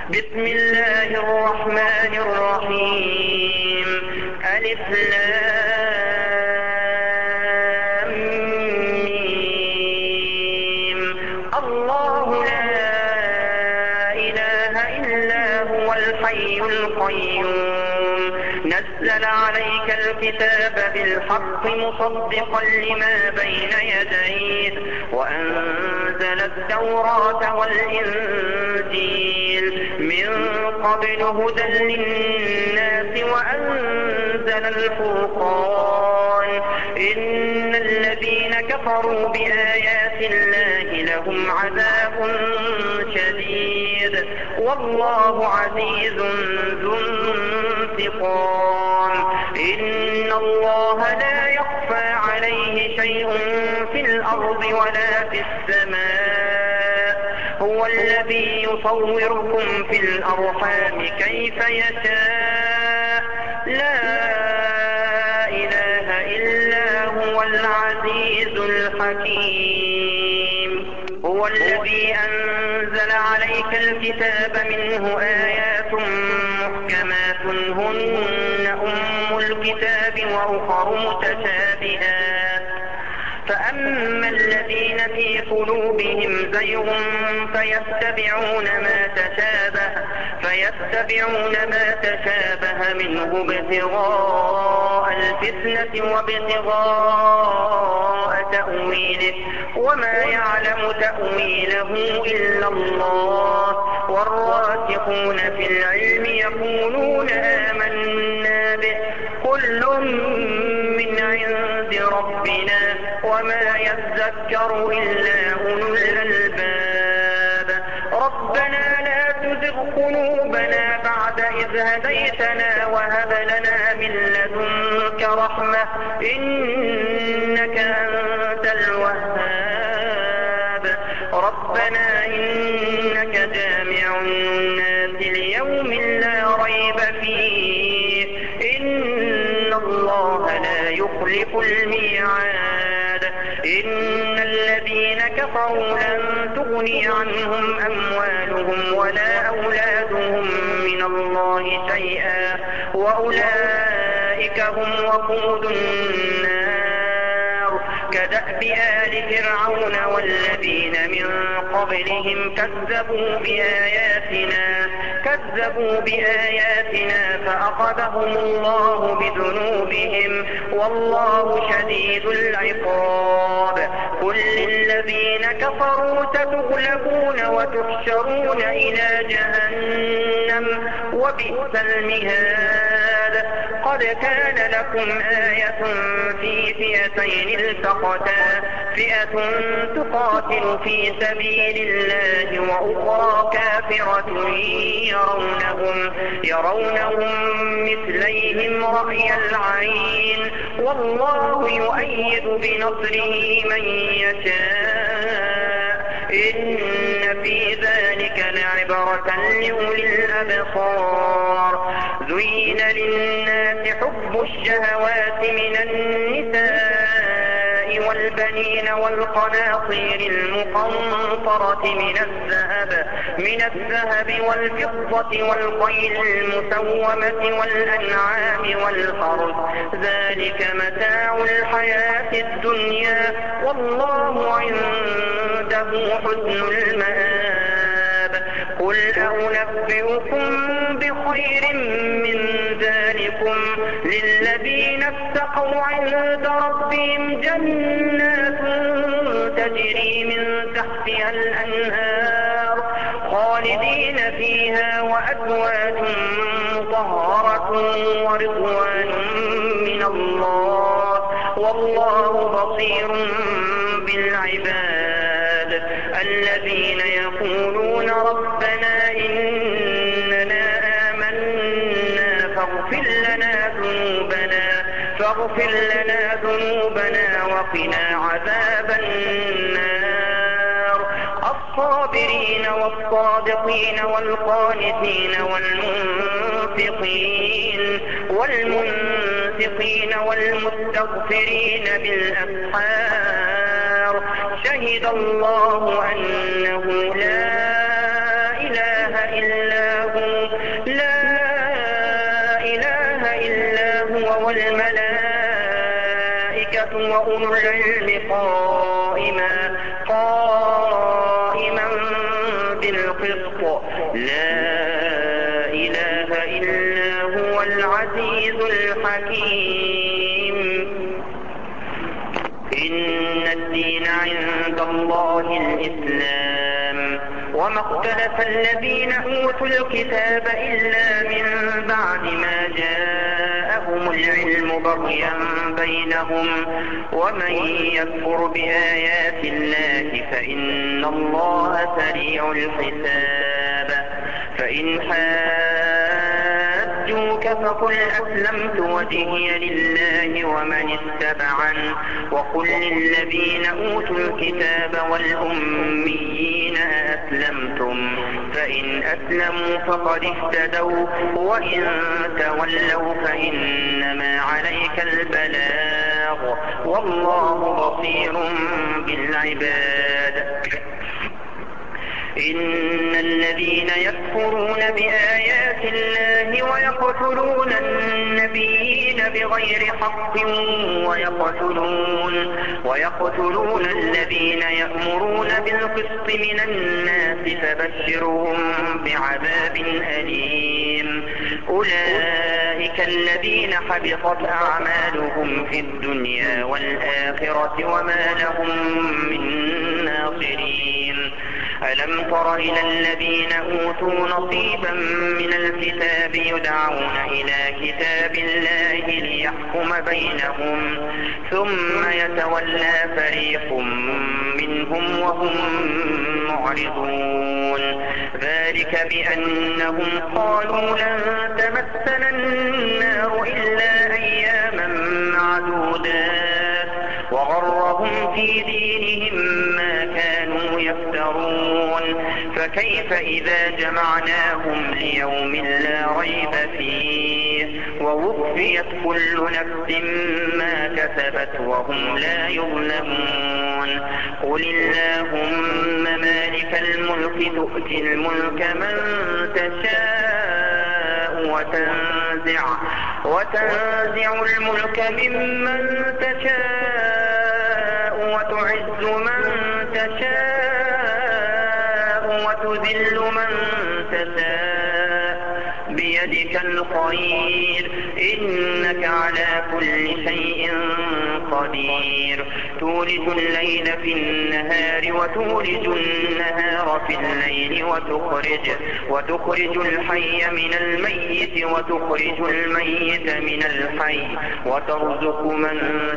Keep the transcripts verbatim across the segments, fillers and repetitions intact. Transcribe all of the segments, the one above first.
بسم الله الرحمن الرحيم. ألف لام ميم. الله لا إله إلا هو الحي القيوم نزل عليك الكتاب بالحق مصدقا لما بين يديه وأنزل التوراة والإنجيل من قبل هدى للناس وأنزل الفرقان إن الذين كفروا بآيات الله لهم عذاب شديد والله عزيز ذو انتقام. إن الله لا يخفى عليه شيء في الأرض ولا في السماء هو الذي يصوركم في الأرحام كيف يشاء لا إله إلا هو العزيز الحكيم. هو الذي أنزل عليك الكتاب منه آيات محكمات هن أم الكتاب وأخر متشابهات فأما الذين في قلوبهم زيغ فيتبعون ما تشابه فيتبعون ما تشابه منه ابتغاء الفتنة وابتغاء تأويله وما يعلم تأويله إلا الله والراسخون في العلم يقولون آمنا به كل من عند ربنا وما يذكر إلا أولو الألباب. ربنا لا تزغ قلوبنا بعد إذ هديتنا وهب لنا من لدنك رحمة إنك أنت الوهاب. ربنا إنك جامع الناس ليوم لا ريب فيه إن الله لا يخلف الميعاد. إن الذين كفروا لن تغني عنهم أموالهم ولا أولادهم من الله شيئا وأولئك هم وقود النار كدأب آل فرعون والذين من قبلهم كذبوا بآياتنا كذبوا بآياتنا فأخذهم الله بذنوبهم والله شديد العقاب. قل للذين كفروا ستغلبون وتحشرون إلى جهنم وبئس المهاد. قد كان لكم آية في فئتين التقتا فئة تقاتل في سبيل الله وأخرى كافرة يرونهم يرونهم مثليهم رأي العين والله يؤيد بنصره من يشاء إن في ذلك لعبرة لأولي الأبصار. زين للناس حب الشهوات من النساء والبنين والقناطير المقنطرة من الذهب من الذهب والفضة والخيل المسومة والأنعام والحرث ذلك متاع الحياة الدنيا والله عنده حسن المآب. قل أنبئكم بخير من ذلكم للذين اتقوا عند ربهم جنات تجري من تحتها الأنهار خالدين فيها وأزواج مطهرة ورضوان من الله والله بصير بالعباد. الذين يقولون ربنا إننا آمنا فاغفر لنا ذنوبنا فاغفر لنا ذنوبنا وقنا عذاب النار. الصابرين والصادقين والقانتين والمنفقين والمنفقين والمستغفرين بالأسحار شهد الله أنه لا إله إلا الملائكة وأولو العلم قائما قائما بالقسط لا إله إلا هو العزيز الحكيم. إن الدين عند الله الإسلام وما اختلف الذين أوتوا الكتاب إلا من بعد ما جاءهم العلم بغيا بينهم ومن يكفر بآيات الله فإن الله سريع الحساب. فإن حاجوك فقل أسلمت وجهي لله ومن اتبعني وقل للذين أوتوا الكتاب والأميين أسلمتم فإن أسلموا فقد اهتدوا وإن تولوا فإنما عليك البلاغ والله بصير بالعباد. إن الذين يكفرون بآيات الله ويقتلون النبيين بغير حق ويقتلون, ويقتلون الذين يأمرون بالقسط من الناس فبشرهم بعذاب أليم. أولئك الذين حبطت أعمالهم في الدنيا والآخرة وما لهم من ناصرين. ألم تر إلى الذين أوتوا نصيبا من الكتاب يدعون إلى كتاب الله ليحكم بينهم ثم يتولى فريق منهم وهم معرضون. ذلك بأنهم قالوا لن تمسنا النار إلا أياما معدودات وغرهم في دينهم ما كانوا يفترون. فكيف إذا جمعناهم ليوم لا ريب فيه ووفيت كل نفس ما كسبت وهم لا يظلمون. قل اللهم مالك الملك تؤتي الملك من تشاء وتنزع, وتنزع الملك ممن تشاء وتعز من تشاء وتذل من تشاء بيدك الخير إنك على كل شيء قدير. تولج الليل في النهار وتولج النهار في الليل وتخرج, وتخرج الحي من الميت وتخرج الميت من الحي وترزق من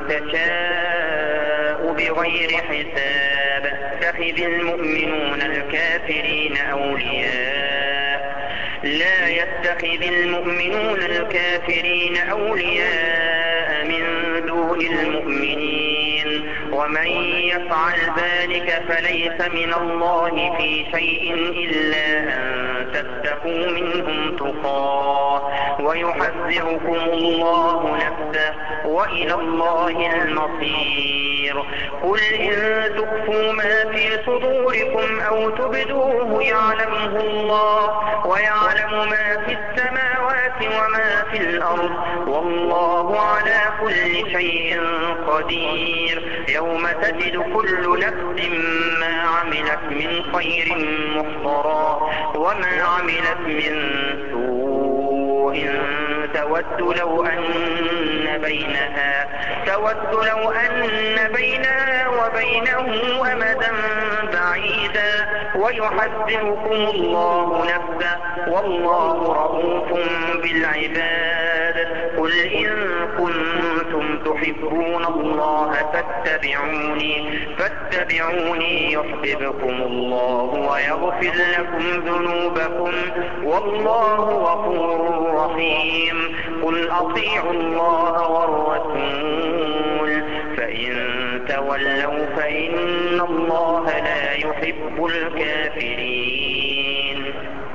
تشاء بغير حساب. يتخذ المؤمنون الكافرين أولياء لا يتخذ المؤمنون الكافرين أولياء من دون المؤمنين ومن يفعل ذلك فليس من الله في شيء إلا أن تتقوا منهم تقاه ويحذركم الله نفسه وإلى الله المصير. قل إن تخفوا ما في صدوركم أو تبدوه يعلمه الله ويعلم ما في السماوات وما في الأرض والله على كل شيء قدير. يوم تجد كل نفس ما عملت من خير محضرا وما عملت من سوء تود لو أن بينها تود لو أن بينها وبينه أمدا بعيدا ويحذركم الله نفسه والله رؤوف بالعباد. قل إن كنتم تحبون الله فاتبعوني فاتبعوني يحببكم الله ويغفر لكم ذنوبكم والله غفور رحيم. قل أطيعوا الله والرسول فإن تولوا فإن الله لا يحب الكافرين.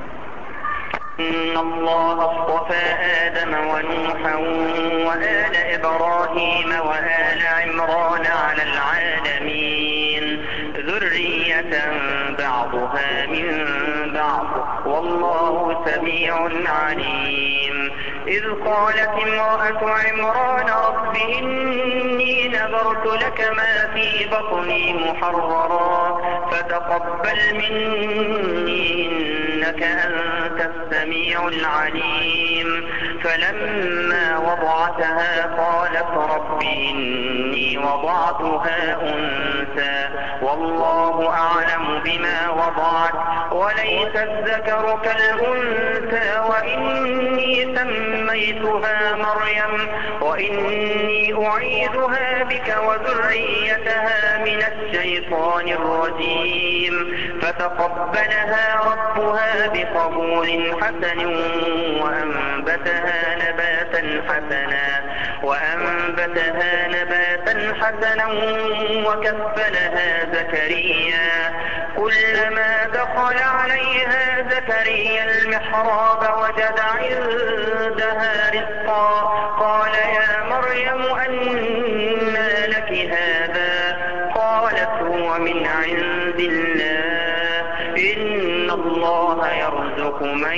إن الله اصطفى آدم ونوحا وآل إبراهيم وآل عمران على العالمين ذرية بعضها من بعض والله سميع عليم. إذ قالت امرأة عمران رب إني نذرت لك ما في بطني محررا فتقبل مني إنك أنت السميع العليم فلما وضعتها قالت رب إني وضعتها أنثى والله أعلم بما وضعت وليس الذكر كالأنثى وإني سميتها مريم وإني أعيذها بك وذريتها من الشيطان الرجيم فتقبلها ربها بقبول حسن وأنبتها نباتا حسنا وأنبتها نباتا حسنا وكفلها زكريا كلما دخل عليها زكريا المحراب وجد عندها رزقا قال يا مريم أنى لك هذا قالت هو من عند الله إن الله يرزق من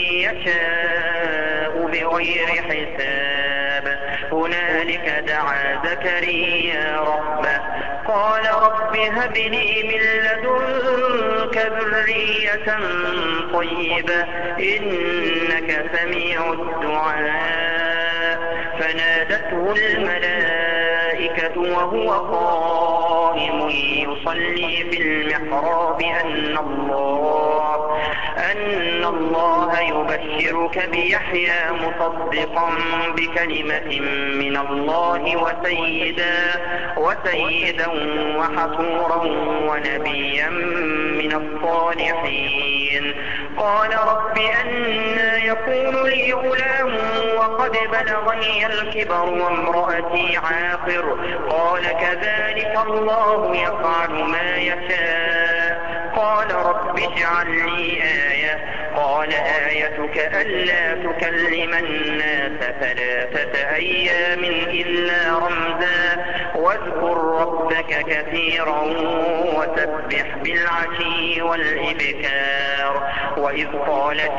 يشاء بغير حساب هنالك دعا زكريا ربه قال رب هب لي من لدنك ذرية طيبة إنك سميع الدعاء فنادته الملائكة وهو قائم يصلي في المحراب أن الله أن الله يبشرك بيحيى مصدقا بكلمة من الله وسيدا وسيدا وحصورا ونبيا من الصالحين قال رب أنى يكون لي غلام وقد بلغني الكبر وامرأتي عاقر قال كذلك الله يفعل ما يشاء قال رب اجعل لي آية قال آيتك ألا تكلم الناس ثلاثة أيام إلا رمزا واذكر ربك كثيرا وسبح بالعشي والإبكار وإذ قالت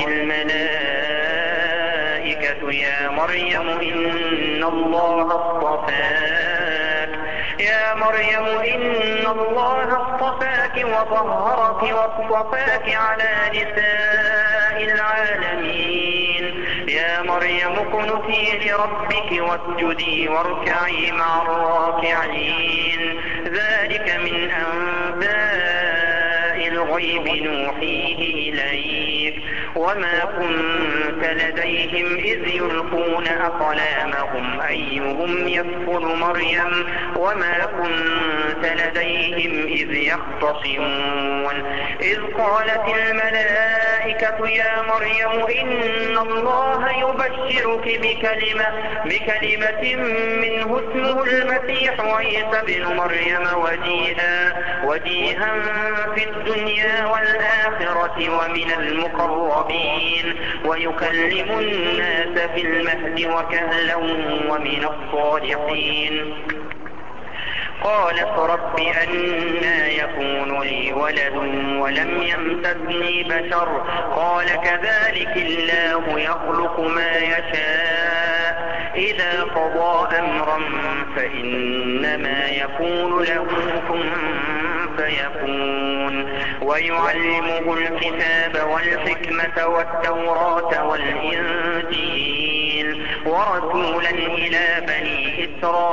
الملائكة يا مريم إن الله اصطفاك يا مريم إن الله اصطفاك وطهرك واصطفاك على نساء العالمين يا مريم اقنتي لربك واسجدي واركعي مع الراكعين ذلك من أنباء الغيب نوحيه إليك وما كنت لديهم إذ يلقون أقلامهم أيهم يكفل مريم وما كنت لديهم إذ يختصمون إذ قالت الملائكة يا مريم إن الله يبشرك بكلمة, بكلمة منه اسمه المسيح عيسى ابن مريم وجيها, وجيها في الدنيا والآخرة ومن المقربين ويكلم الناس في المهد وكهلا ومن الصالحين قالت رب أنى يكون لي ولد ولم يمسسني بشر قال كذلك الله يخلق ما يشاء إذا قضى أمرا فإنما يكون له كن فيكون ويعلمه الكتاب والحكمة والتوراة والإنجيل ورسولا إلى بني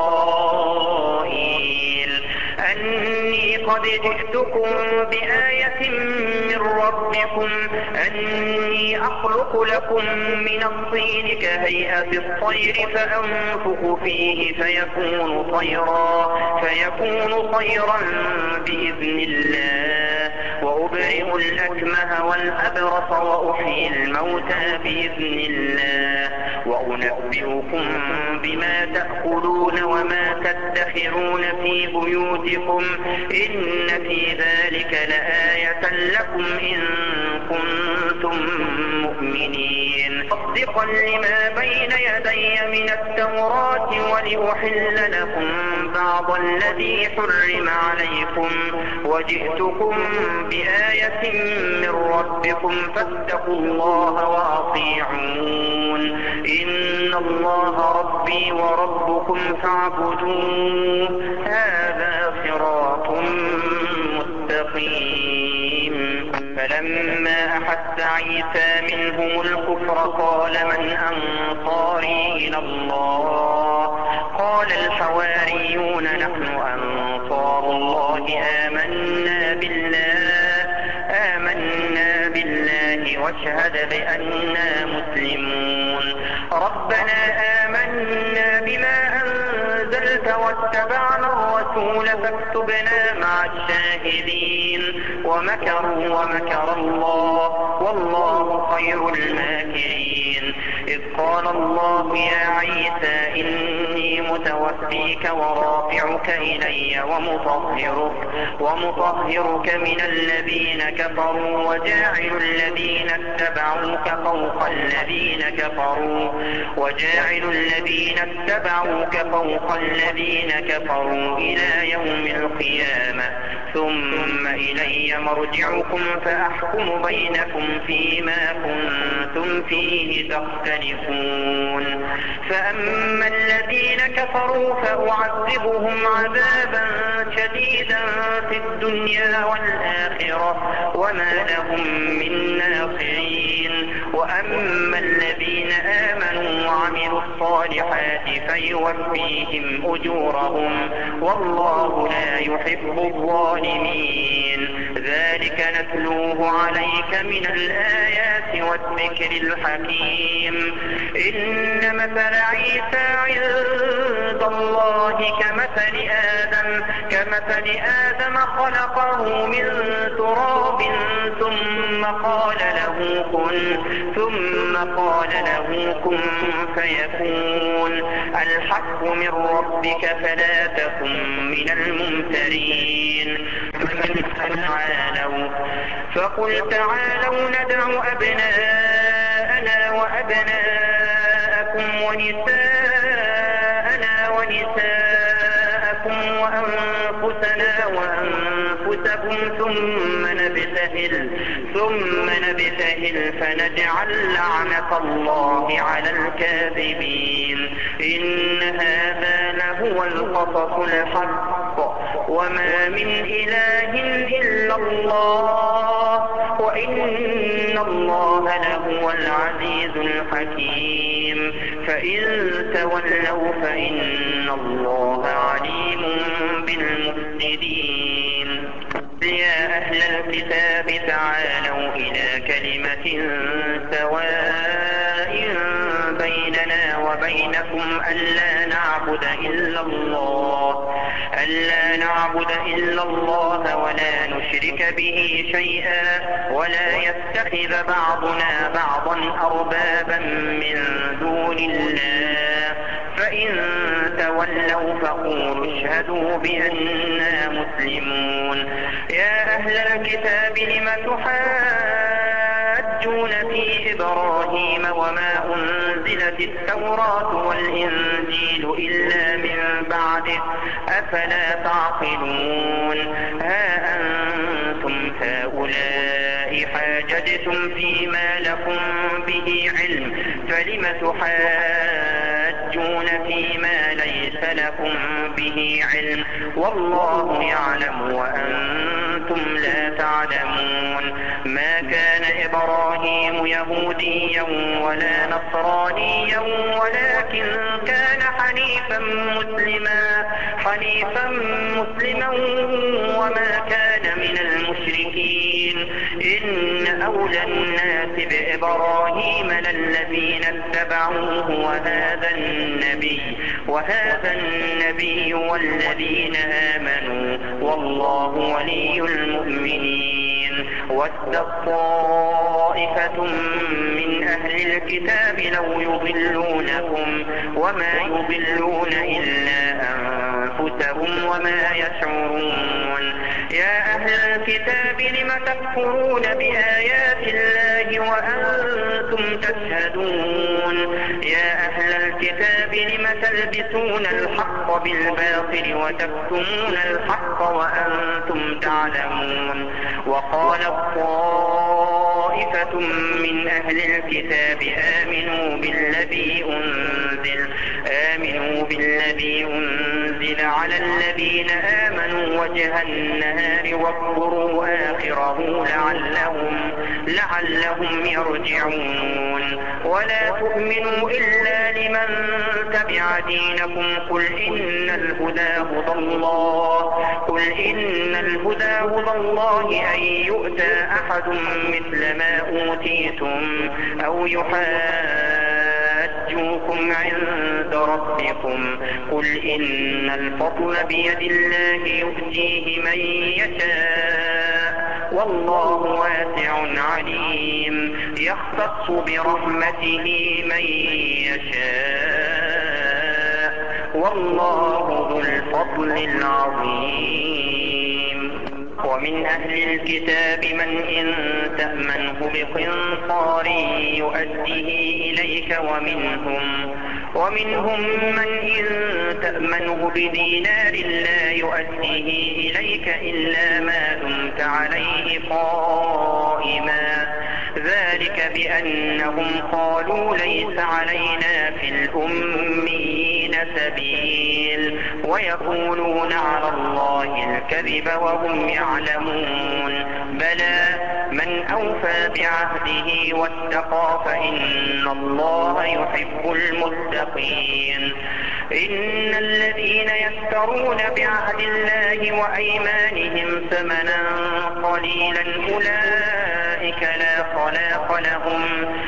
إسرائيل أني قد جئتكم بآية من ربكم أني أخلق لكم من الطين كهيئة الطير فأنفخ فيه فيكون طيرا فيكون طيرا بإذن الله وأبرئ الأكمه والأبرص وأحيي الموتى بإذن الله وأنبئكم بما تأكلون وما تدخرون في بيوتكم إن في ذلك لآية لكم إن كنتم مؤمنين مصدقا لما بين يدي من التوراة ولأحل لكم بعض الذي حرم عليكم وجئتكم بآية من ربكم فاتقوا الله وأطيعون إن الله ربي وربكم فاعبدوه هذا صراط مستقيم. فلما أحس عيسى منهم الكفر قال من أنصاري إلى الله قال الحواريون نحن أنصار الله آمنا بالله آمنا بالله واشهد بأننا مسلمون. ربنا آمنا بما أنزلت واتبعنا الرسول فاكتبنا مع الشاهدين. ومكروا ومكر الله والله خير الماكرين. إذ قال الله يا عيسى إني متوفيك ورافعك إلي ومطهرك, ومطهرك من الذين كفروا وجاعل الذين اتبعوك فوق الذين كفروا وجاعل الذين اتبعوك فوق الذين كفروا إلى يوم القيامة ثم إلي مرجعكم فأحكم بينكم فيما كنتم فيه تختلفون. فأما الذين كفروا فأعذبهم عذابا شديدا في الدنيا والآخرة وما لهم من ناصرين. وأما الذين آمنوا وعملوا الصالحات فيوفيهم أجورهم والله لا يحب الظالمين. ذلك نتلوه عليك من الآيات والذكر الحكيم. إن مثل عيسى عند الله كمثل آدم كمثل آدم خلقه من تراب ثم قال له كن ثم قال له كن فيكون. الحق من ربك فلا تكن من الممترين. تعالوا فقل تعالوا ندع أبناءنا وأبناءكم ونساءنا ونساءكم وأنفسنا وأنفسكم ثم نبتهل ثم نبتهل فنجعل لعنة الله على الكاذبين. إن هذا لهو القصص الحق وما من إله إلا الله وإن الله لهو العزيز الحكيم. فإن تولوا فإن الله عليم بالمفسدين. يا أهل الكتاب تعالوا إلى كلمة سواء بيننا وبينكم ألا نعبد إلا الله ألا نعبد إلا الله ولا نشرك به شيئا ولا يتخذ بعضنا بعضا أربابا من دون الله. فإن تولوا فقولوا اشهدوا بأننا مسلمون. يا أهل الكتاب لم تحاجون في إبراهيم وما أنزلت التوراة والإنجيل إلا من بعده أفلا تعقلون. ها أنتم هؤلاء حاججتم فيما لكم به علم فلم تحاجون فيما ليس لكم به علم والله يعلم وأنتم لا تعلمون. ما كان إبراهيم يهوديا ولا نصرانيا ولكن كان حنيفا مسلما حنيفا مسلما وما كان من المشركين. إن أولى الناس بإبراهيم للذين اتبعوه وهذا النبي وهذا النبي والذين آمنوا والله ولي المؤمنين. ود طائفة من أهل الكتاب لو يضلونكم وما يضلون إلا أنفسهم وما يشعرون. يا أهل الكتاب لم تكفرون بآيات الله وأنتم تشهدون. يا أهل الكتاب لم تلبسون الحق بالباطل وتكتمون الحق وأنتم تعلمون. وقال الطائفة طائفة من أهل الكتاب آمنوا بالذي أنزل آمنوا بالذي أنزل على الذين آمنوا وجه النهار واكفروا آخره لعلهم لعلهم يرجعون ولا تؤمنوا إلا لمن تبع دينكم قل إن الهدى هدى الله قل إن الهدى هدى الله أن يؤتى أحد مثل ما أوتيتم أو يحاجوكم عند ربكم قل إن الفضل بيد الله يؤتيه من يشاء والله واسع عليم يختص برحمته من يشاء والله ذو الفضل العظيم ومن أهل الكتاب من إن تأمنه بقنطار يؤديه إليك ومنهم ومنهم من إن تأمنه بدينار لا يؤديه إليك إلا ما دمت عليه قائما ذلك بأنهم قالوا ليس علينا في الأميين سبيل ويقولون على الله الكذب وهم يعلمون بلى من أوفى بعهده واتقى فإن الله يحب المتقين إن الذين يشترون بعهد الله وأيمانهم ثمنا قليلا أولئك لا خلاق لهم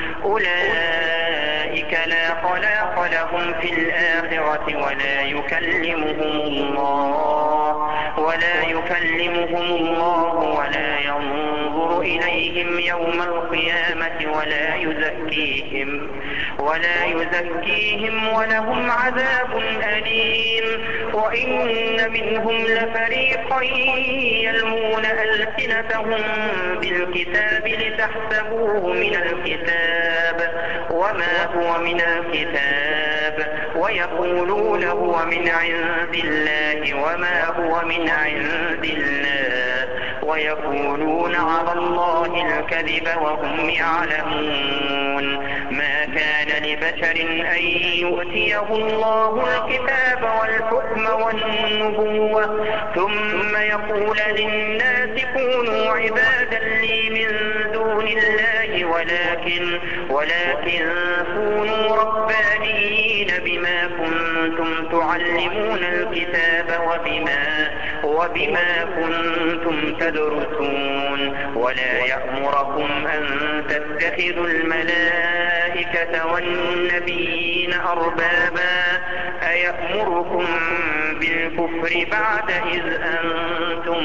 أولئك لا خلاق لهم في الآخرة ولا يكلمهم الله ولا يكلمهم الله ولا ينظر إليهم يوم القيامة ولا يزكيهم ولا يزكيهم ولهم عذاب أليم وإن منهم لفريقا يلمون ألسنتهم بالكتاب لتحسبوه من الكتاب وما هو من الكتاب ويقولون هو من عند الله وما هو من عند الله ويقولون على الله الكذب وهم يعلمون ما كان لبشر أن يؤتيه الله الكتاب والحكم والنبوة ثم يقول للناس كونوا عبادا لي من دون الله ولكن ولكن كونوا ربانيين بما كنتم تعلمون الكتاب وبما وبما كنتم تدرسون ولا يأمركم أن تتخذوا الملائكة والنبيين أربابا أيأمركم بالكفر بعد إذ أنتم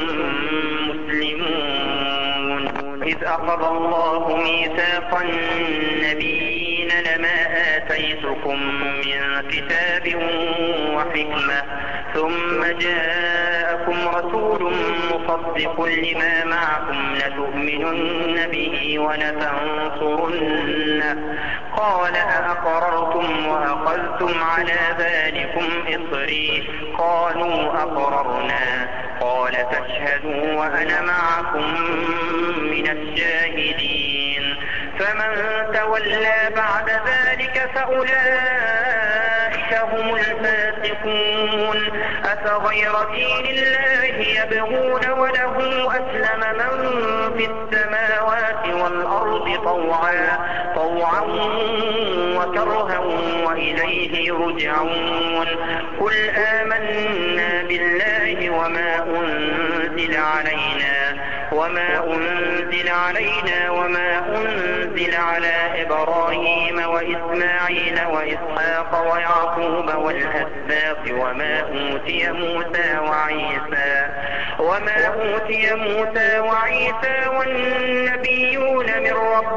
مسلمون إذ أخذ الله ميثاق النبيين لما آتيتكم من كتاب وحكمة ثم جاءكم رسول مصدق لما معكم لتؤمنن به ولتنصرنه قال أأقررتم وأخذتم على ذلكم إصري قالوا أقررنا قال فاشهدوا وأنا معكم من الشاهدين فمن تولى بعد ذلك فأولئك هم الفاسقون أفغير دين الله يبغون وله أسلم من في السماوات والأرض طوعا طوعا وكرها وإليه يرجعون قل آمنا بالله وما أنزل علينا وما أنزل علينا وما أنزل على إبراهيم وإسماعيل وإسحاق ويعقوب والأسباط وما أوتي موسى وعيسى وما أوتي موسى وعيسى والنبيون من ربهم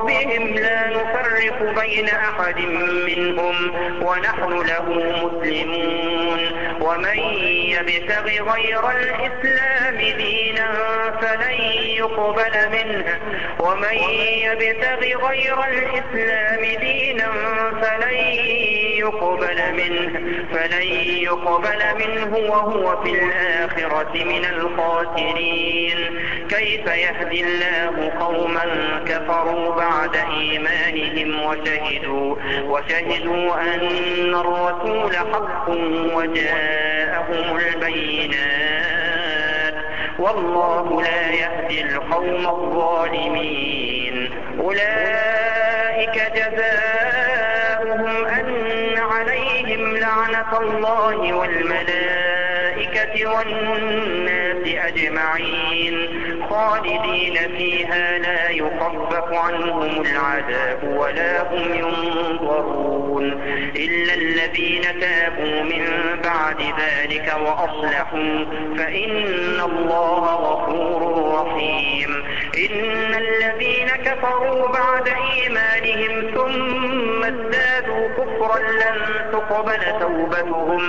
ربهم لا نفرق بين أحد منهم ونحن له مسلمون ومن يبتغ غير الإسلام دينا فلن يقبل منه ومن يبتغ غير الإسلام دينا فلن يقبل منه فلن يقبل منه وهو في الآخرة من الخاسرين. كيف يهدي الله قوما كفروا بعد إيمانهم وشهدوا وشهدوا أن الرسول حق وجاءهم البينات والله لا يهدي القوم الظالمين. أولئك جزاؤهم أن عليهم لعنة الله والملائكة والناس أجمعين خالدين فيها لا يخفف عنهم العذاب ولا هم ينظرون إلا الذين تابوا من بعد ذلك وأصلحوا فإن الله غفور رحيم. إن الذين كفروا بعد إيمانهم ثم ازدادوا كفرا لن تقبل توبتهم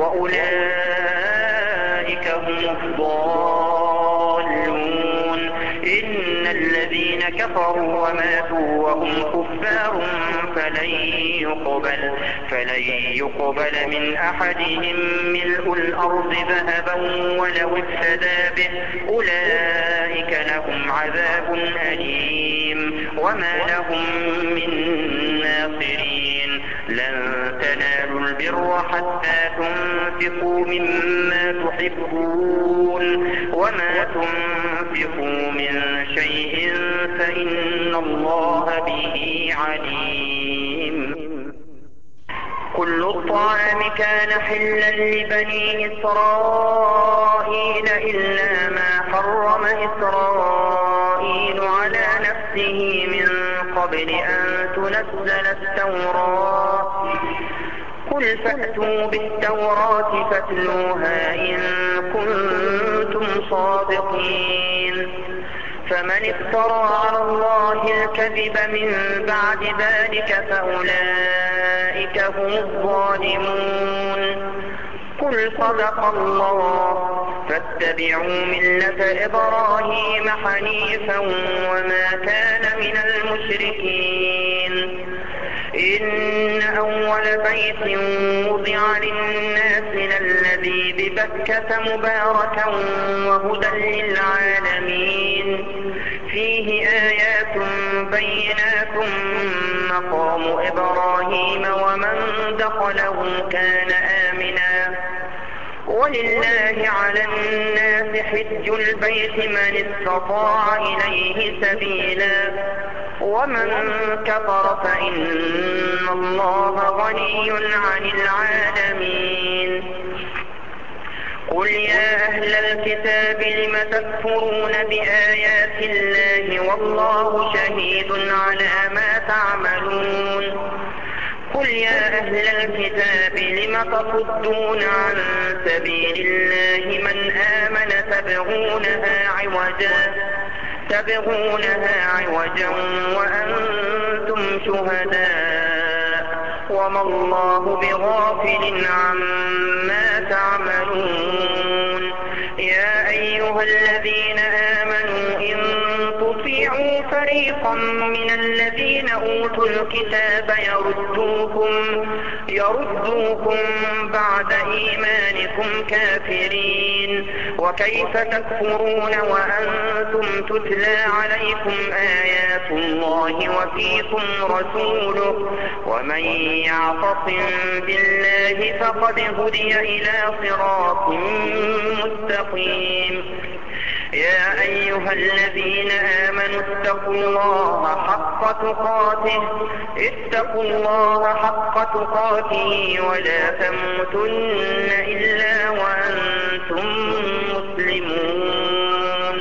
وأولئك هم الضالون. إن الذين كفروا وماتوا وهم كفار فلن يقبل فلن يقبل من أحدهم ملء الأرض ذهبا ولو افتدى به أولئك لهم عذاب أليم وما لهم من ناصرين. لن تنالوا البر حتى تنفقوا مما تحبون وما تنفقوا من شيء فإن الله به عليم. كل الطعام كان حلا لبني إسرائيل إلا ما حرم إسرائيل على نفسه من قبل أن تنزل التوراة. قل فأتوا بالتوراة فاتلوها إن كنتم صادقين. فمن افترى على الله الكذب من بعد ذلك فأولئك هم الظالمون. قل صدق الله فاتبعوا ملة إبراهيم حنيفا وما كان من المشركين. إن أول بيت وضع للناس للذي ببكة مباركا وهدى للعالمين فيه آيات بينات مقام إبراهيم ومن دخله كان آمنا ولله على الناس حج البيت من استطاع إليه سبيلا ومن كفر فإن الله غني عن العالمين. قل يا أهل الكتاب لم تكفرون بآيات الله والله شهيد على ما تعملون. قل يا أهل الكتاب لم تصدون عن سبيل الله من آمن تبغونها عوجا تبغونها عوجا وأنتم شهداء وما الله بغافل عما تعملون. يا أيها الذين آمنوا إن تطيعوا فريقا من الذين أوتوا الكتاب يردوكم يردوكم بعد إيمانكم كافرين وكيف تكفرون وأنتم تتلى عليكم آيات الله وفيكم رسوله ومن يعتصم بالله فقد هدي إلى صراط مستقيم. يا أيها الذين آمنوا اتقوا الله حق تقاته اتقوا الله حق تقاته ولا تموتن إلا وأنتم مسلمون.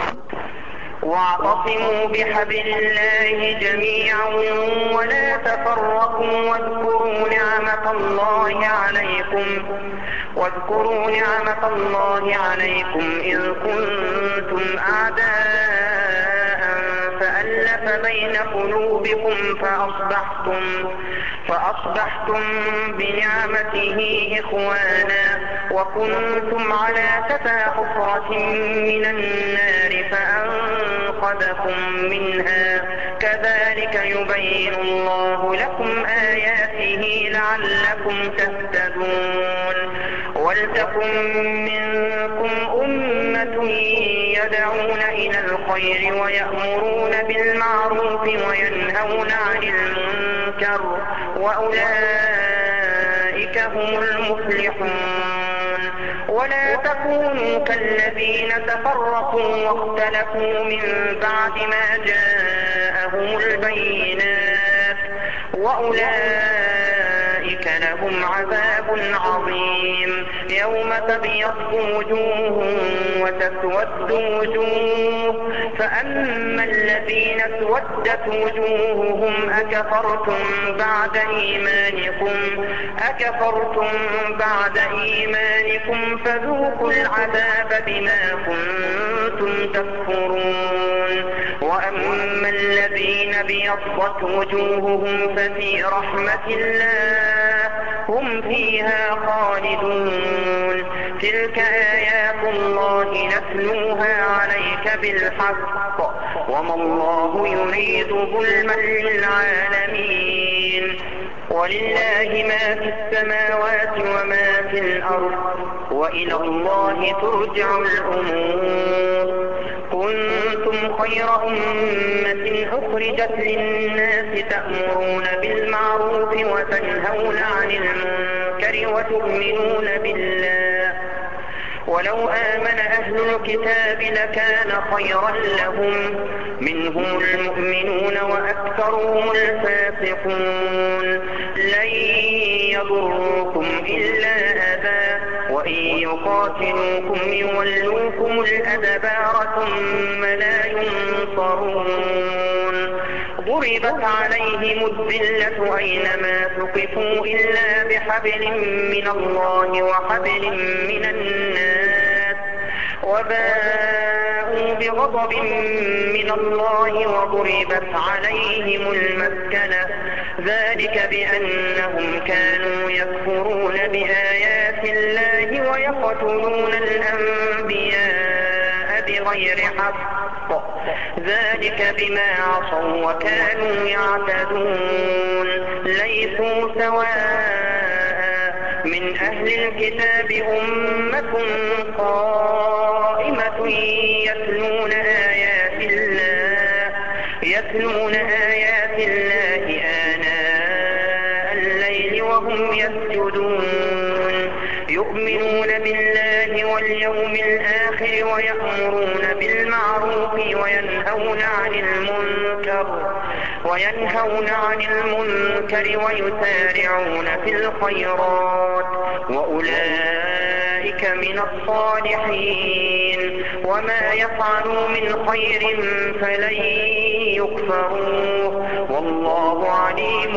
واعتصموا بحبل الله جميعا ولا تفرقوا واذكروا نعمة الله عليكم واذكروا نعمة الله عليكم إذ كنتم أعداء فألف ألف بين قلوبكم فأصبحتم, فأصبحتم بنعمته إخوانا وكنتم على شفا حفرة من النار فأنقذكم منها كذلك يبين الله لكم آياته لعلكم تهتدون ولتكن منكم أمة يدعون إلى الخير ويأمرون بالمعروف وينهون عن المنكر وأولئك هم المفلحون ولا تكونوا كالذين تفرقوا واختلفوا من بعد ما جاءهم البينات وأولئك لهم عذاب عظيم يوم تبيض وجوه وتسود وجوه فأما الذين اسودت وجوههم أكفرتم بعد إيمانكم أكفرتم بعد إيمانكم فذوقوا العذاب بما كنتم تكفرون وأما الذين ابيضت وجوههم ففي رحمة الله هم فيها خالدون تلك آيات الله نتلوها عليك بالحق وما الله يريد ظلما للعالمين ولله ما في السماوات وما في الأرض وإلى الله ترجع الأمور كنتم خير أمة أخرجت للناس تأمرون بالمعروف وتنهون عن المنكر وتؤمنون بالله ولو آمن أهل الكتاب لكان خيرا لهم منهم المؤمنون وأكثرهم الفاسقون لن يضركم إلا أذى وإن يقاتلوكم يولوكم الأدبار ثم لا ينصرون ضربت عليهم الذلة أينما ثقفوا إلا بحبل من الله وحبل من الناس وباءوا بغضب من الله وضربت عليهم المسكنة ذلك بأنهم كانوا يكفرون بآيات الله ويقتلون الأنبياء بغير حق ذلك بما عصوا وكانوا يعتدون ليسوا سواء من أهل الكتاب أمة قائمة يتلون آيات الله يتلون آيات الله آناء الليل وهم يسجدون يؤمنون بالله واليوم الآخر ويأمرون بالمعروف وينهون عن المنكر وينهون عن المنكر ويسارعون في الخيرات وأولئك من الصالحين وما يفعلوا من خير فلن يكفروه والله عليم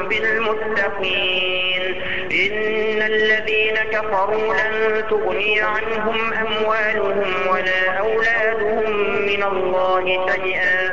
بالمتقين إن الذين كفروا لن تغني عنهم أموالهم ولا أولادهم من الله شيئا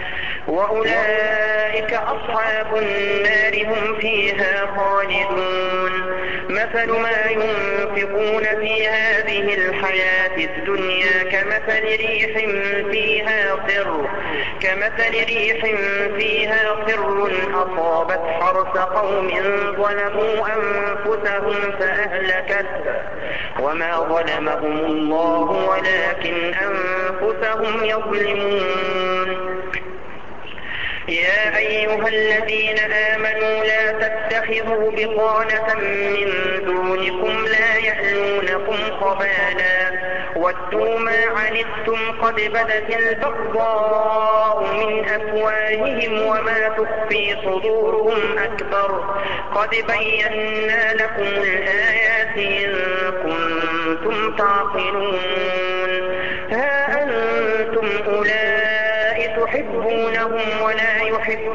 وأولئك أصحاب النار هم فيها خالدون مثل ما ينفقون في هذه الحياة الدنيا كمثل ريح فيها صر كمثل ريح فيها صر أصابت حرث قوم ظلموا أنفسهم فأهلكت وما ظلمهم الله ولكن أنفسهم يظلمون يا أيها الذين آمنوا لا تتخذوا بطانة من دونكم لا يألونكم خبالا ودوا ما عنتم قد بدت البغضاء من أفواههم وما تخفي صدورهم أكبر قد بينا لكم الآيات إن كنتم تعقلون ها أنتم أولئك تحبونهم ولا يحبونكم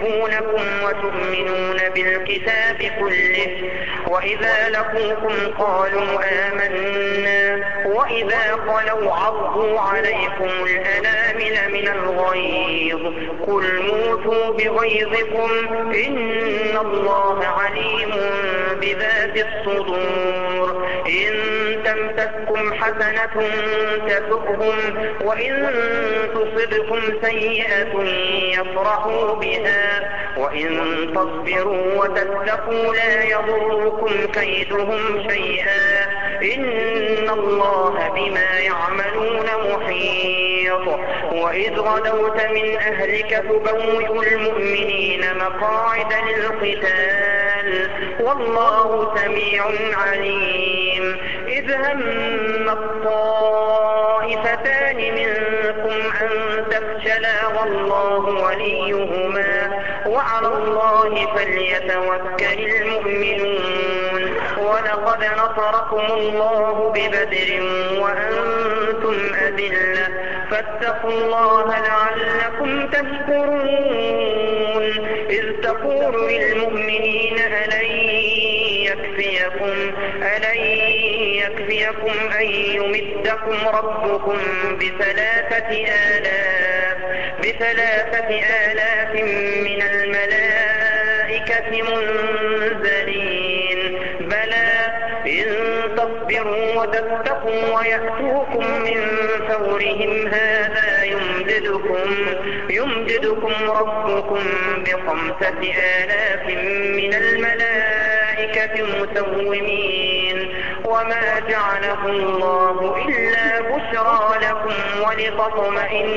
لكم وتؤمنون بالكتاب كله، وإذا لقوكم قالوا آمنا وإذا خلوا عضوا عليكم الأنامل من الغيظ قل موتوا بغيظكم إن الله عليم بذات الصدور. إن تمسككم حسنة تسؤهم وإن تصبكم سيئة يفرحوا بها وإن تصبروا وتتقوا لا يضركم كيدهم شيئا إن الله بما يعملون محيط. وإذ غدوت من أهلك تبوئ المؤمنين مقاعد للقتال والله سميع عليم. إذ هم الطائفتان منكم أن تفشلا والله وليهما وعلى الله فليتوكل المؤمنون. ولقد نصركم الله ببدر وأنتم أذلة فاتقوا الله لعلكم تشكرون. إذ تقول للمؤمنين ألن يكفيكم ألن يكفيكم أن يمدكم ربكم بثلاثة آلاف بثلاثة آلاف من الملائكة منزلين بلى إن تصبروا وتتقوا ويأتوكم من فورهم هذا يمددكم يمددكم ربكم بخمسة آلاف من الملائكة مسومين وما جعله الله إلا بشرى لكم ولتطمئن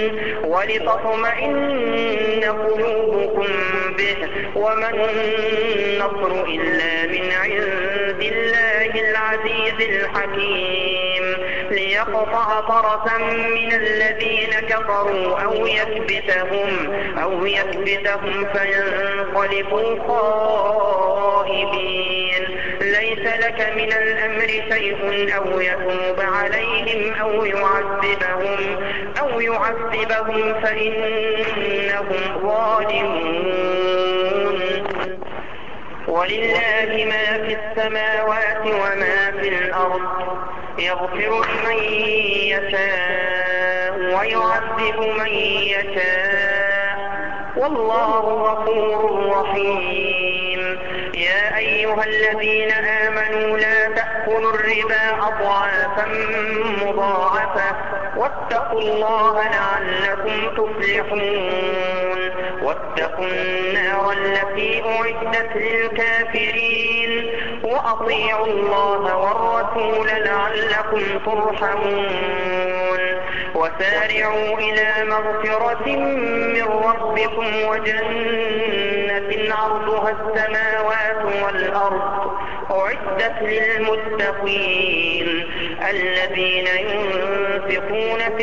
ولتطمئن قلوبكم به وما النصر إلا من عند الله العزيز الحكيم. ليقطع طرفا من الذين كفروا أو يكبتهم أو يكبتهم فينقلبوا خائبين. ليس لك من الأمر شيء أو يتوب عليهم أو يعذبهم أو يعذبهم فإنهم ظالمون. ولله ما في السماوات وما في الأرض يغفر لمن يشاء ويعذب من يشاء والله غفور رحيم. يا أيها الذين آمنوا لا تأكلوا الربا أضعافا مضاعفة واتقوا الله لعلكم تفلحون. واتقوا النار التي أعدت للكافرين وأطيعوا الله والرسول لعلكم ترحمون. وسارعوا إلى مغفرة من ربكم وجنة عرضها السماوات والأرض أعدت للمتقين الذين ينفقون في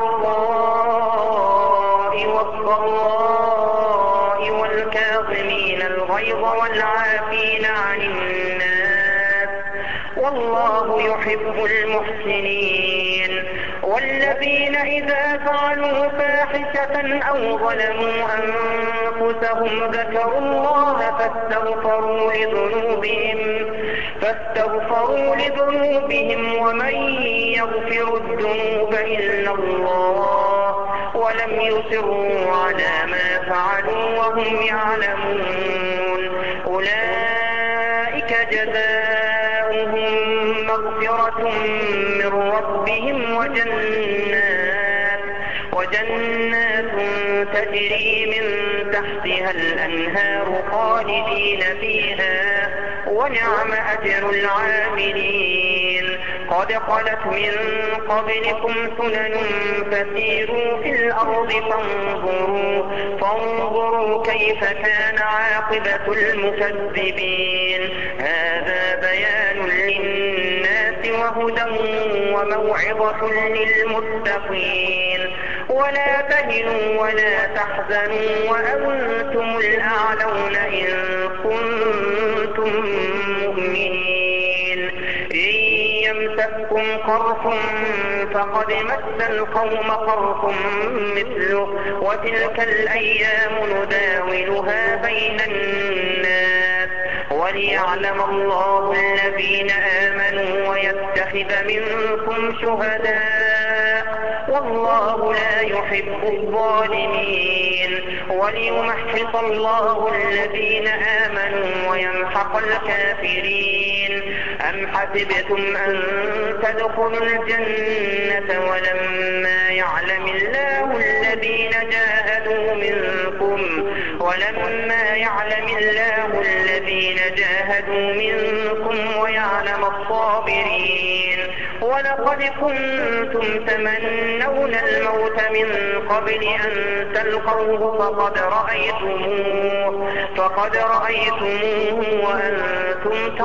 السراء والضراء والكاظمين الغيظ والعافين عن الناس والله يحب المحسنين. والذين إذا فعلوا فاحشة أو ظلموا أنفسهم ذكروا الله فاستغفروا لذنوبهم فاستغفروا لذنوبهم ومن يغفر الذنوب إلا الله ولم يصروا على ما فعلوا وهم يعلمون. أولئك جزاؤهم مغفرة من ربهم وجنات وجنات تجري من تحتها الأنهار خالدين فيها ونعم أجر العاملين. قد خلت من قبلكم سنن فسيروا في الأرض فانظروا فانظروا كيف كان عاقبة المكذبين. هذا بيان للناس وهدى وموعظة للمتقين. ولا تهنوا ولا تحزنوا وأنتم الأعلون إن كنتم مؤمنين. إن يمسككم يمسسكم قرح فقد مس القوم قرح مثله وتلك الأيام نداولها بين الناس وليعلم الله الذين آمنوا ويتخذ منكم شهداء والله لا يحب الظالمين وليمحص الله الذين آمنوا ويمحق الكافرين. أم حسبتم أن تدخلوا الجنة ولما يعلم الله الذين جاهدوا منكم ولما يعلم الله الذين جاهدوا منكم ويعلم الصابرين. ولقد كنتم تمنون الموت من قبل أن تلقوه فقد رأيتموه فقد رأيتموه وأنتم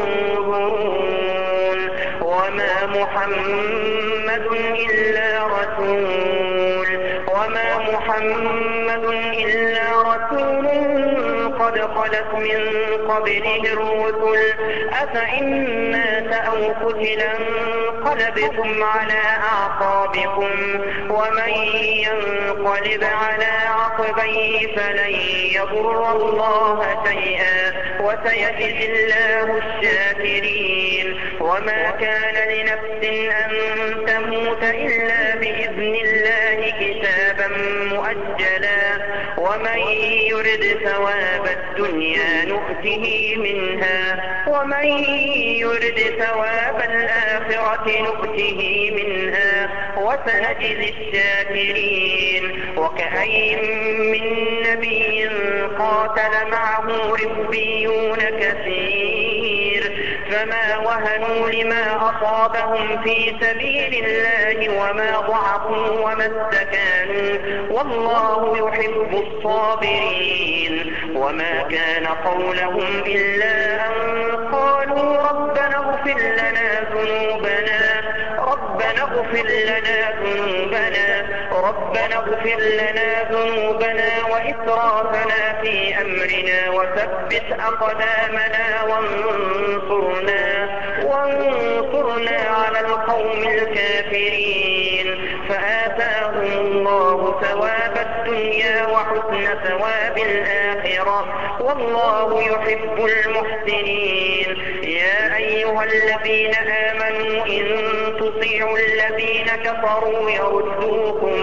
تنظرون وما محمد إلا رسول وما محمد إلا رسول قد خلت من قبله الرسل أفإن مات أو قتل انقلبتم على أعقابكم ومن ينقلب على عقبيه فلن يضر الله شيئا وسيجزي الله الشاكرين. وما كان لنفس أن تموت إلا بإذن الله كتابا مؤجلا ومن يرد ثواب الدنيا نؤته منها ومن يرد ثواب الآخرة نؤته منها وسنجزي الشاكرين. وكأين من نبي قاتل معه ربيون كثير فما وهنوا لما أصابهم في سبيل الله وما ضعفوا وما استكانوا والله يحب الصابرين. وما كان قولهم إلا أن قالوا ربنا اغفر لنا ذنوبنا ربنا اغفر لنا ذنوبنا ربنا اغفر لنا ذنوبنا وإسرافنا في أمرنا وثبت أقدامنا وانصرنا وانصرنا على القوم الكافرين. فآتاهم الله ثواب الدنيا وحسن ثواب الآخرة والله يحب المحسنين. يا أيها الذين آمنوا إن تطيعوا الذين كفروا يردوكم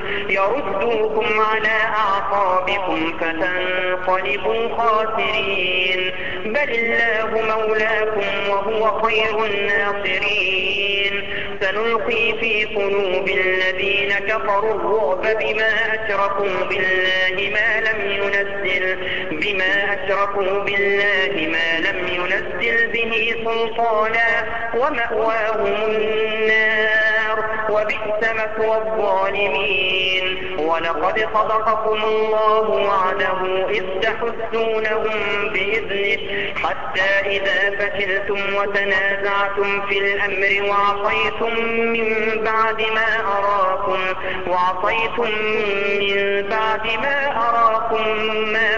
يردوكم على أعقابكم فتنقلبوا خاسرين. بل الله مولاكم وهو خير الناصرين. سنلقي في قلوب الذين كفروا الرعب بما أشركوا بالله ما لم ينزل بما أشركوا بالله ما لم ينزل به سلطانا ومأواهم النار وبئس مثوى الظالمين. ولقد صدقكم الله وعده إذ تحسونهم بإذنه حتى إذا فشلتم وتنازعتم في الأمر وعصيتم من بعد ما أراكم وعصيتم من بعد ما أراكم ما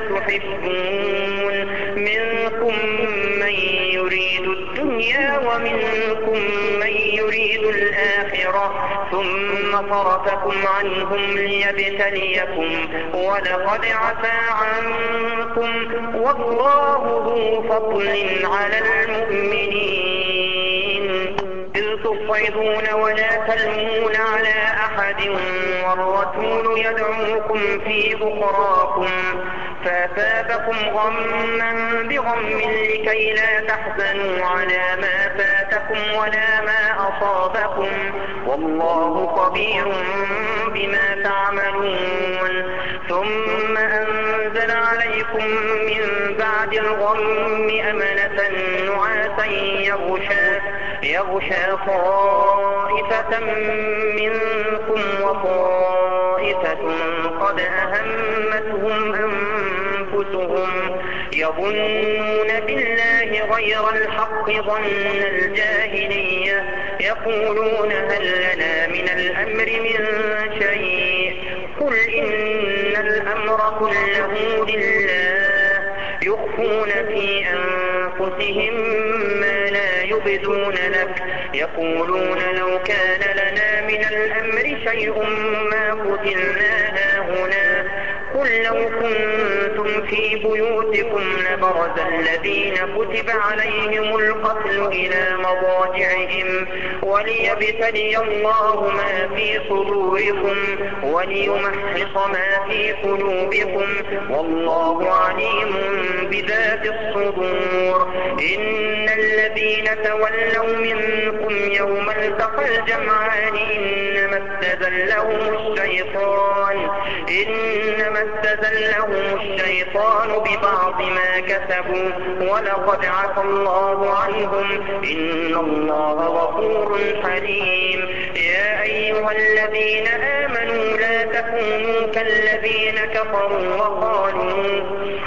تحبون منكم من يريد الدنيا ومنكم من يريد الآخرة ثم صرفكم عنهم ليبتليكم ولقد عفا عنكم والله ذو فضل على المؤمنين. إذ تصعدون ولا تلمون على أحد والرسول يدعوكم في أخراكم فأثابكم غما بغم لكي لا تحزنوا على ما فاتكم ولا ما أصابكم والله خبير بما تعملون. ثم أنزل عليكم من بعد الغم أمنة نعاسا يغشى يغشى طائفة منكم وطائفة قد أهمتهم أنفسهم يظنون بالله غير الحق ظن الجاهلية يقولون هل لنا من الأمر من شيء قل إن الأمر كله لله يخفون في أنفسهم ما لا يبدون لك يقولون لو كان لنا من الأمر شيء ما قتلنا هاهنا قل لو كنتم في بيوتكم لبرز الذين كتب عليهم القتل إلى مضاجعهم وليبتلي الله ما في صدوركم وليمحص ما في قلوبكم والله عليم بذات الصدور. إن الذين تولوا منكم يوم التقى الجمعان إنما استزلهم الشيطان إنما استزلهم الشيطان ببعض ما كسبوا ولقد عفى الله عنهم إن الله غفور حليم. يا أيها الذين آمنوا لا تكونوا كالذين كفروا وقالوا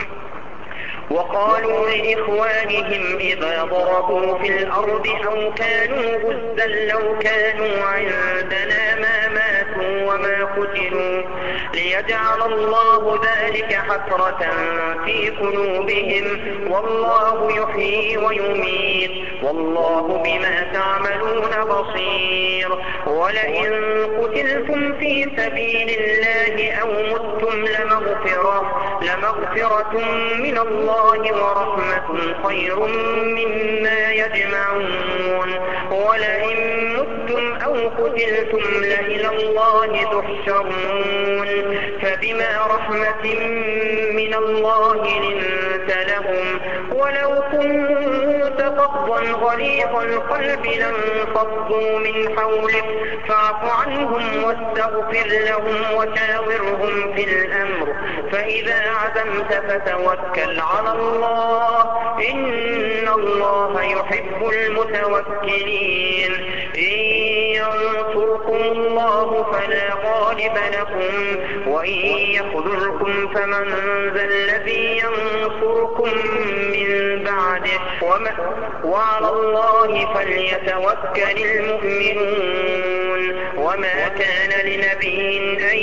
وقالوا لإخوانهم إذا ضربوا في الأرض أو كانوا غزا لو كانوا عندنا ما ماتوا وما قتلوا ليجعل الله ذلك حسرة في قلوبهم والله يحيي ويميت والله بما تعملون بصير. ولئن قتلتم في سبيل الله أو متم لمغفرة, لمغفرة من الله ورحمة خير مما يجمعون. ولئن متم أو قتلتم لإلى الله تحشرون. فبما رحمة من الله لنت لهم ولو كنت فظا غليظ القلب لانفضوا من حولك فاعف عنهم واستغفر لهم وشاورهم في الأمر فإذا عزمت فتوكل على الله إن الله يحب المتوكلين. إن ينصركم الله فلا غالب لكم وإن يخذلكم فمن ذا الذي ينصركم من بعده وعلى الله فليتوكل المؤمنون. وما كان لنبي أن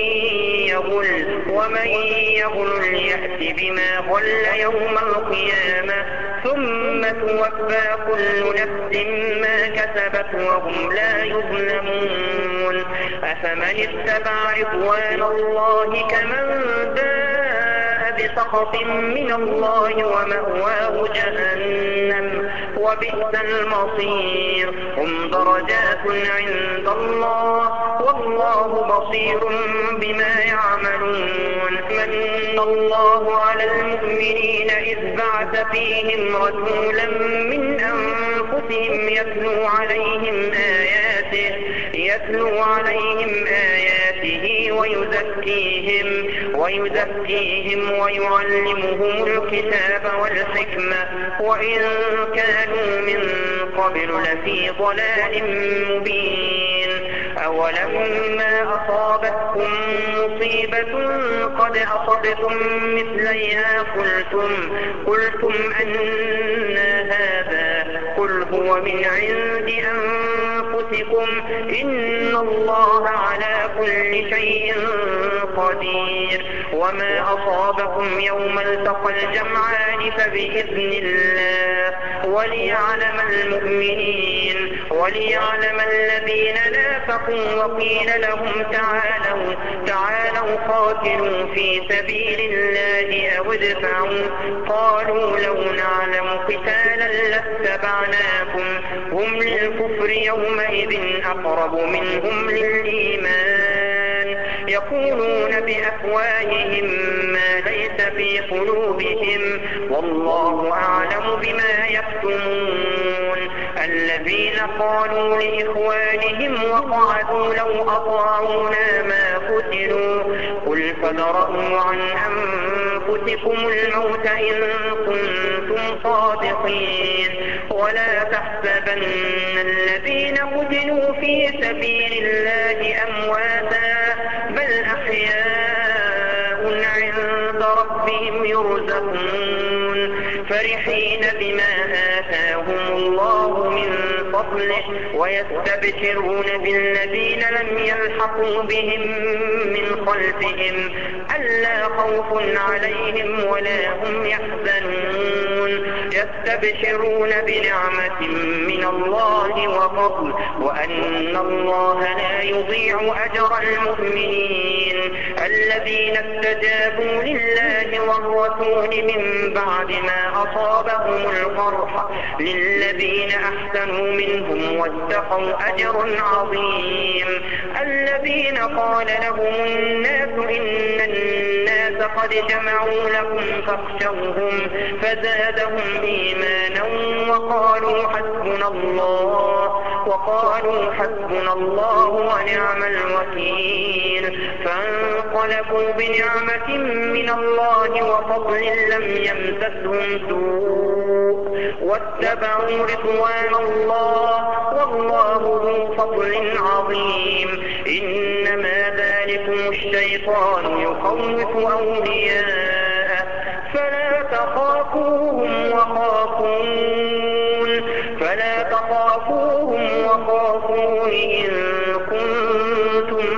يغل ومن يغل يأت بما غل يوم القيامة ثم توفى كل نفس ما كسبت وهم لا يظلمون. أفمن اتبع رضوان الله كمن باء بسخط من الله ومأواه جهنم وبئس المصير. هم درجات عند الله والله بصير بما يعملون. من الله على المؤمنين إذ بعث فيهم رسولا من أنفسهم يتلو عليهم آياته يتلو عليهم آياته ويزكيهم ويزكيهم ويعلمهم الكتاب والحكمة وإن كانوا من قبل لفي ضلال مبين. أولما أصابتكم مصيبة قد أصبتم مثليها قلتم قلتم أن هذا قل هو من عند أنفسكم إن الله على كل شيء قدير. وما أصابكم يوم التقى الجمعان فبإذن الله وليعلم المؤمنين وليعلم الذين نافقوا وقيل لهم تعالوا تعالوا قاتلوا في سبيل الله أو ادفعوا قالوا لو نعلم قتالا لاتبعناكم هم للكفر يومئذ أقرب منهم للإيمان يقولون بأفواههم ما ليس في قلوبهم والله أعلم بما يكتمون. الذين قالوا لإخوانهم وقعدوا لو أطاعونا ما قتلوا قل فادرءوا عن أنفسكم الموت إن كنتم صادقين ولا تحسبن الذين قتلوا في سبيل الله أمواتا بل أحياء عند ربهم يرزقون فرحين بما آتاهم الله من فضله ويستبشرون بالذين لم يلحقوا بهم من خلفهم ألا خوف عليهم ولا هم يحزنون يستبشرون بنعمة من الله وفضل وأن الله لا يضيع أجر المؤمنين الذين استجابوا لله والرسول من بعد ما أصابهم القرح للذين أحسنوا منهم واتقوا أجر عظيم الذين قال لهم الناس إن الناس قد جمعوا لكم فاخشوهم فزادهم إيمانا وقالوا حسبنا الله وقالوا حسبنا الله ونعم الوكيل فانقلبوا بنعمة من الله وفضل لم يمسسهم سوء واتبعوا رضوان الله والله ذو فضل عظيم إنما ذلكم الشيطان يخوف أولياءه فلا تخافوهم وخافون فلا تخافوهم وخافون إن كنتم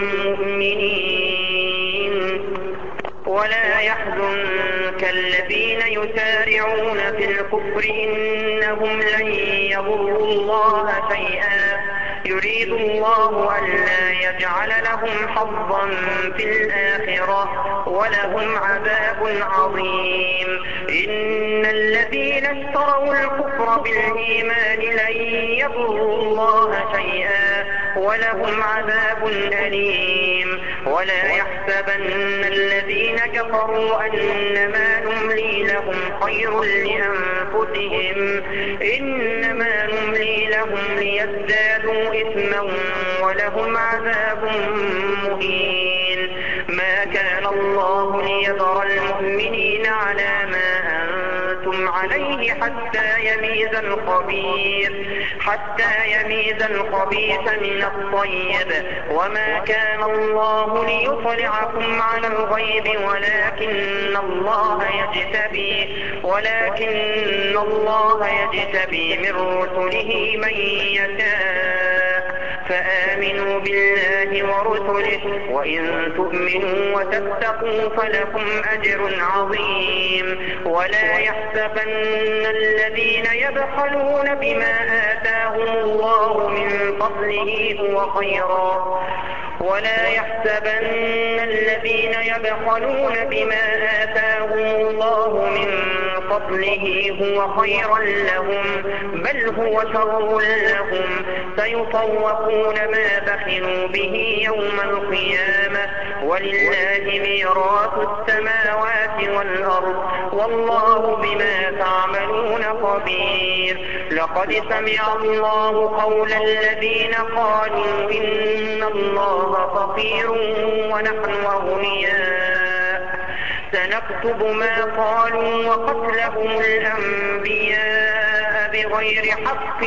مؤمنين ولا يحزنك الذين يسارعون في الكفر إنهم لن يضروا الله شيئا يريد الله ألا يجعل لهم حظا في الآخرة ولهم عذاب عظيم إن الذين اشتروا الكفر بالإيمان لن يضروا الله شيئا ولهم عذاب أليم ولا يحسبن الذين كفروا أنما نملي لهم خير لأنفسهم إنما نملي لهم ليزدادوا إثما ولهم عذاب مهين ما كان الله ليذر المؤمنين على ما أنتم عليه حتى يميز الخبيث حتى يميز الخبيث من الطيب وما كان الله ليطلعكم على الغيب ولكن الله يجتبي ولكن الله يجتبي من رسله من يشاء فآمنوا بالله ورسله وإن تؤمنوا وتتقوا فلكم أجر عظيم ولا يحسبن الذين يبخلون بما آتاهم الله من فضله هو خيرا ولا يحسبن الذين يبخلون بما آتاهم الله من فضله هو خيرا لهم بل هو شر لهم سيطوقون ما بخلوا به يوم القيامة ولله ميراث السماوات والأرض والله بما تعملون خبير لقد سمع الله قول الذين قالوا إن الله فقير ونحن أغنياء سنكتب ما قالوا وقتلهم الأنبياء بغير حق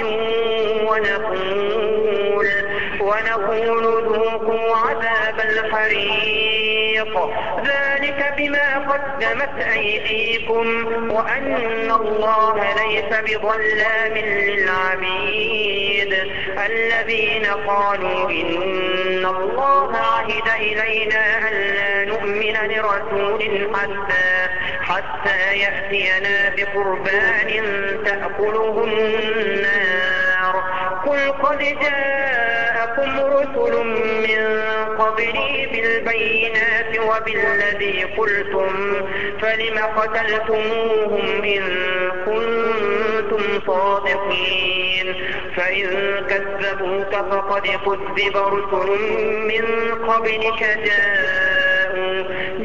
ونقول ونقول ذوقوا عذاب الحريق ذلك بما قدمت أيديكم وأن الله ليس بظلام للعبيد الذين قالوا إن الله عهد إلينا ألا نؤمن لرسول حتى حتى يأتينا بقربان تأكله النار قل قد جاءكم رسل من قبلي بالبينات وبالذي قلتم فلم قتلتموهم إن كنتم صادقين فإن كذبوك فقد كذب رسل من قبلك جاءوا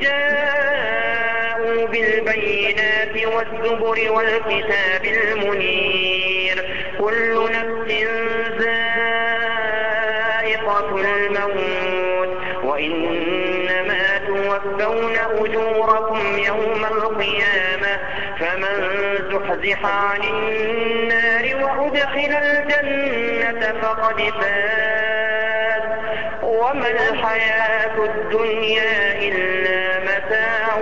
جاءوا بالبينات والزبر والكتاب المنير كل نفس ذائقة الموت وإنما توفون أجوركم يوم القيامة فمن زحزح عن النار وأدخل الجنة فقد فاز وما الحياة الدنيا إلا متاع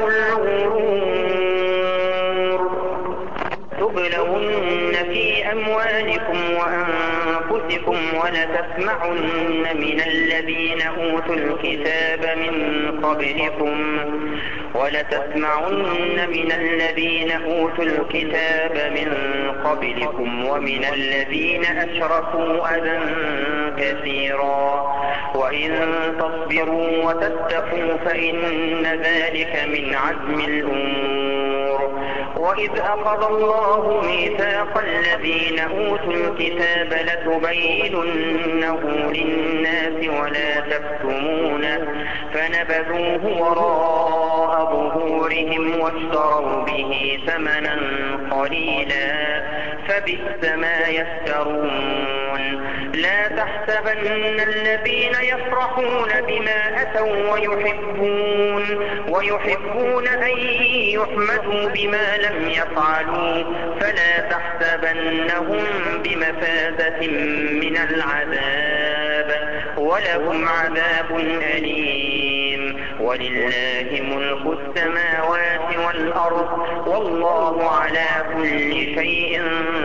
الغرور تبلون في أموالكم وأنفسكم أنفسكم ولتسمعن من الذين أوتوا الكتاب من قبلكم ولتسمعن من الذين أوتوا الكتاب من قبلكم ومن الذين أشركوا أذى كثيرا وإن تصبروا وتتقوا فإن ذلك من عزم الأمور. وإذ أخذ الله ميثاق الذين أوتوا الكتاب لتبيننه للناس ولا تكتمونه فنبذوه وراء ظهورهم واشتروا به ثمنا قليلا فبئس ما يشترون. لا تحسبن الذين يفرحون بما أتوا ويحبون ويحبون أن يحمدوا بما لم يفعلوا فلا تحسبنهم بمفازة من العذاب ولهم عذاب أليم. ولله ملك السماوات والأرض والله على كل شيء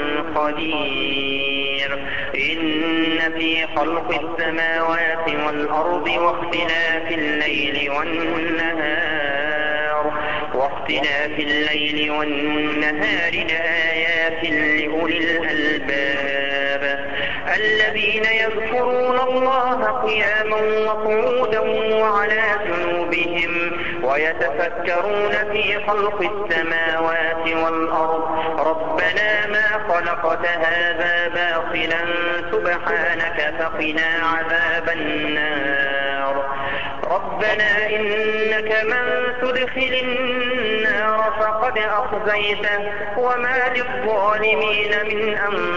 قدير. إن في خلق السماوات والأرض واختلاف الليل والنهار واختلاف الليل والنهار لآيات لأولي الألباب الذين يذكرون الله قياما وقعودا وعلى جنوبهم ويتفكرون في خلق السماوات والأرض ربنا ما خلقت هذا باطلا سبحانك فقنا عذاب النار. ربنا إنك من تدخل النار فقد أخزيته وما للظالمين من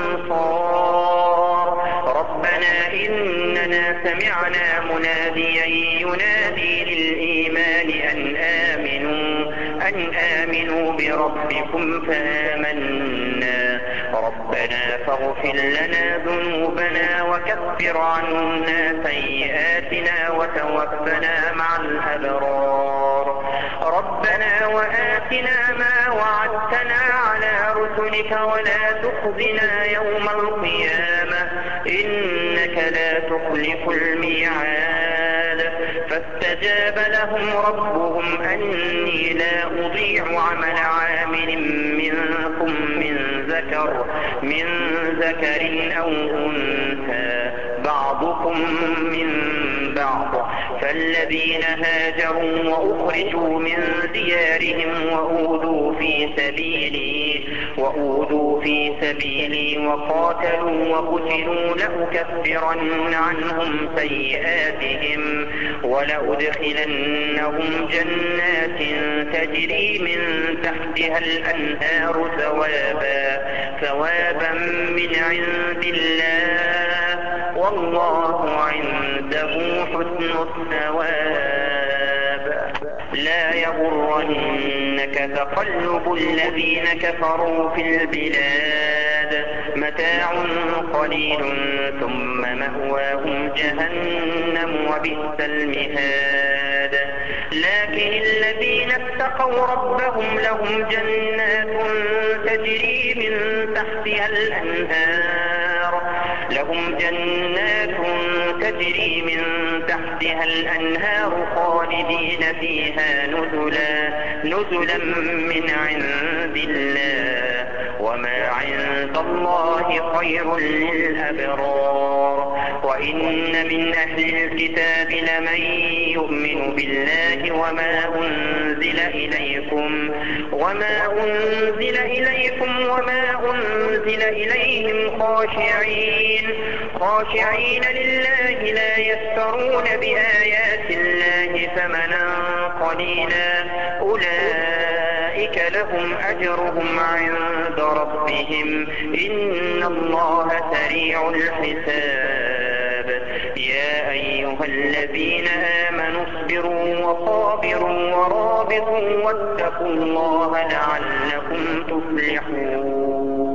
أنصار. ربنا إننا سمعنا مناديا ينادي للإيمان أن آمنوا أن آمنوا بربكم فآمنا. ربنا فاغفر لنا ذنوبنا وكفر عنا سيئاتنا وتوفنا مع الأبرار. ربنا وآتنا ما وعدتنا على رسلك ولا تخزنا يوم القيامة إنك لا تخلف الميعاد. فاستجاب لهم ربهم أني لا أضيع عمل عامل منكم من ذكر من ذكر أو أنثى بعضكم من بعض. فالذين هاجروا وأخرجوا من ديارهم وأوذوا في سبيلي وأوذوا في سبيلي وقاتلوا وقتلوا لأكفرن عنهم سيئاتهم ولأدخلنهم جنات تجري من تحتها الأنهار ثوابا ثوابا من عند الله والله عنده حسن الثواب. لا يغرنك تقلب الذين كفروا في البلاد متاع قليل ثم مأواهم جهنم وبئس المهاد. لكن الذين اتقوا ربهم لهم جنات تجري من تحتها الأنهار لهم جنات تجري من تحتها الأنهار خالدين فيها نزلا نزلا من عند الله وما عند الله خير للأبرار. وإن من أهل الكتاب لمن يؤمن بالله وما أنزل إليكم وما أنزل إليكم وما أنزل إليهم خاشعين خاشعين لله لا يشترون بآيات الله ثمنا قليلا أولئك لهم أجرهم عند ربهم إن الله سريع الحساب. يا أيها الذين آمنوا اصبروا وصابروا ورابطوا واتقوا الله لعلكم تفلحون.